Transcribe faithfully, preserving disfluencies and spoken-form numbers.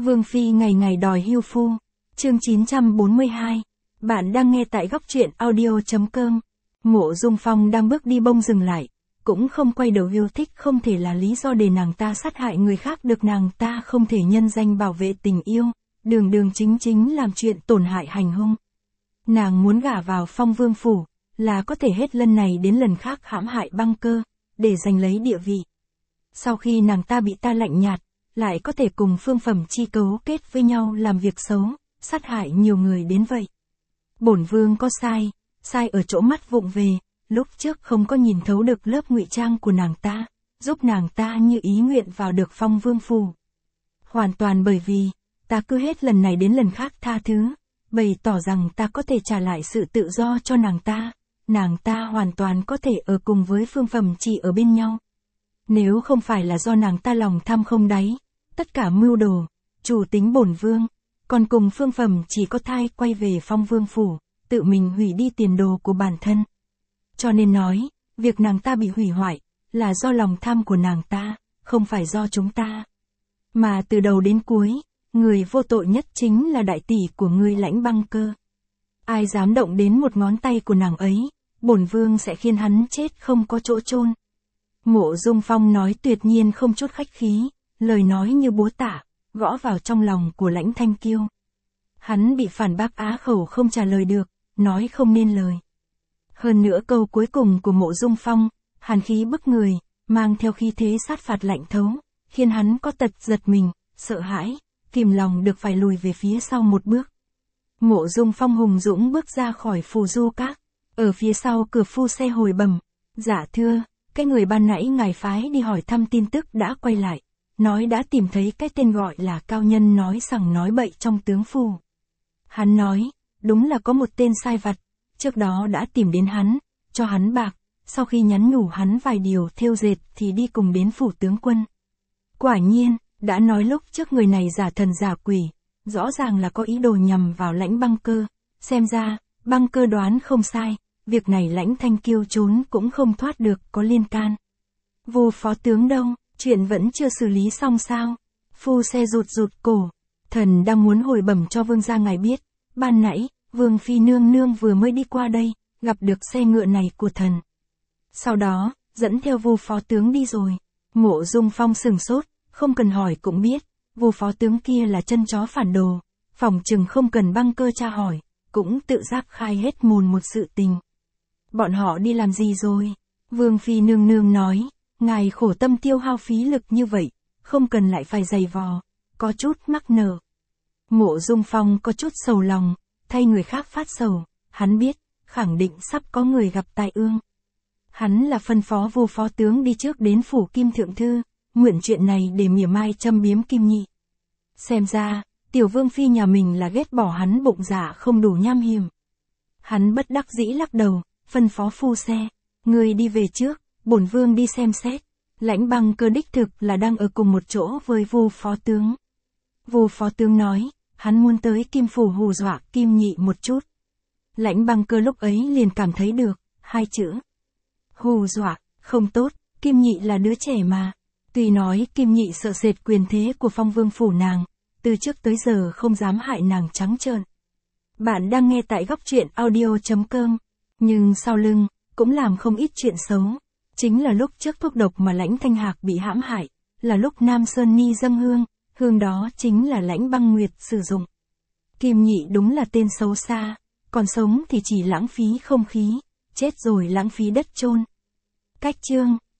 Vương Phi ngày ngày đòi hưu phu. Chương chín trăm bốn mươi hai. Bạn đang nghe tại góc truyện audio.com. Mộ Dung Phong đang bước đi bông dừng lại, cũng không quay đầu. Yêu thích không thể là lý do để nàng ta sát hại người khác được. Nàng ta không thể nhân danh bảo vệ tình yêu, đường đường chính chính làm chuyện tổn hại hành hung. Nàng muốn gả vào Phong Vương phủ, là có thể hết lần này đến lần khác hãm hại Băng Cơ, để giành lấy địa vị. Sau khi nàng ta bị ta lạnh nhạt, lại có thể cùng Phương Phẩm Chi cấu kết với nhau làm việc xấu, sát hại nhiều người đến vậy. Bổn vương có sai, sai ở chỗ mắt vụng về, lúc trước không có nhìn thấu được lớp ngụy trang của nàng ta, giúp nàng ta như ý nguyện vào được Phong Vương phủ. Hoàn toàn bởi vì, ta cứ hết lần này đến lần khác tha thứ, bày tỏ rằng ta có thể trả lại sự tự do cho nàng ta, nàng ta hoàn toàn có thể ở cùng với Phương Phẩm Chi ở bên nhau. Nếu không phải là do nàng ta lòng tham không đáy, tất cả mưu đồ, chủ tính bổn vương, còn cùng Phương Phẩm chỉ có thai quay về Phong Vương phủ, tự mình hủy đi tiền đồ của bản thân. Cho nên nói, việc nàng ta bị hủy hoại, là do lòng tham của nàng ta, không phải do chúng ta. Mà từ đầu đến cuối, người vô tội nhất chính là đại tỷ của ngươi Lãnh Băng Cơ. Ai dám động đến một ngón tay của nàng ấy, bổn vương sẽ khiến hắn chết không có chỗ chôn. Mộ Dung Phong nói tuyệt nhiên không chút khách khí, lời nói như búa tạ, gõ vào trong lòng của Lãnh Thanh Kiêu. Hắn bị phản bác á khẩu không trả lời được, nói không nên lời. Hơn nữa câu cuối cùng của Mộ Dung Phong, hàn khí bức người, mang theo khí thế sát phạt lạnh thấu, khiến hắn có tật giật mình, sợ hãi, kìm lòng được phải lùi về phía sau một bước. Mộ Dung Phong hùng dũng bước ra khỏi phù du các, ở phía sau cửa phu xe hồi bẩm, dạ thưa, cái người ban nãy ngài phái đi hỏi thăm tin tức đã quay lại, nói đã tìm thấy cái tên gọi là cao nhân nói sằng nói bậy trong tướng phù. Hắn nói, đúng là có một tên sai vặt, trước đó đã tìm đến hắn, cho hắn bạc, sau khi nhắn nhủ hắn vài điều thêu dệt thì đi cùng đến phủ tướng quân. Quả nhiên, đã nói lúc trước người này giả thần giả quỷ, rõ ràng là có ý đồ nhằm vào Lãnh Băng Cơ, xem ra, Băng Cơ đoán không sai, việc này Lãnh Thanh Kiêu trốn cũng không thoát được có liên can. Vô phó tướng đâu, chuyện vẫn chưa xử lý xong sao? Phu xe rụt rụt cổ, thần đang muốn hồi bẩm cho vương gia ngài biết, ban nãy, Vương Phi nương nương vừa mới đi qua đây, gặp được xe ngựa này của thần. Sau đó, dẫn theo Vu phó tướng đi rồi. Mộ Dung Phong sừng sốt, không cần hỏi cũng biết, Vu phó tướng kia là chân chó phản đồ, phòng chừng không cần Băng Cơ tra hỏi, cũng tự giác khai hết mồn một sự tình. Bọn họ đi làm gì rồi? Vương Phi nương nương nói, ngài khổ tâm tiêu hao phí lực như vậy, không cần lại phải giày vò, có chút mắc nợ. Mộ Dung Phong có chút sầu lòng, thay người khác phát sầu, hắn biết, khẳng định sắp có người gặp tai ương. Hắn là phân phó Vu phó tướng đi trước đến phủ Kim Thượng Thư, nguyện chuyện này để mỉa mai châm biếm Kim Nhị. Xem ra, tiểu Vương Phi nhà mình là ghét bỏ hắn bụng dạ không đủ nham hiểm. Hắn bất đắc dĩ lắc đầu, phân phó phu xe, người đi về trước, bổn vương đi xem xét. Lãnh Băng Cơ đích thực là đang ở cùng một chỗ với Vu phó tướng. Vu phó tướng nói, hắn muốn tới Kim phủ hù dọa Kim Nhị một chút. Lãnh Băng Cơ lúc ấy liền cảm thấy được, hai chữ. Hù dọa, không tốt, Kim Nhị là đứa trẻ mà. Tuy nói Kim Nhị sợ sệt quyền thế của Phong Vương phủ nàng, từ trước tới giờ không dám hại nàng trắng trợn. Bạn đang nghe tại góc truyện audio.com, nhưng sau lưng, cũng làm không ít chuyện xấu. Chính là lúc trước thuốc độc mà Lãnh Thanh Hạc bị hãm hại, là lúc Nam Sơn Ni dâng hương, hương đó chính là Lãnh Băng Nguyệt sử dụng. Kim Nhị đúng là tên xấu xa, còn sống thì chỉ lãng phí không khí, chết rồi lãng phí đất chôn. Cách chương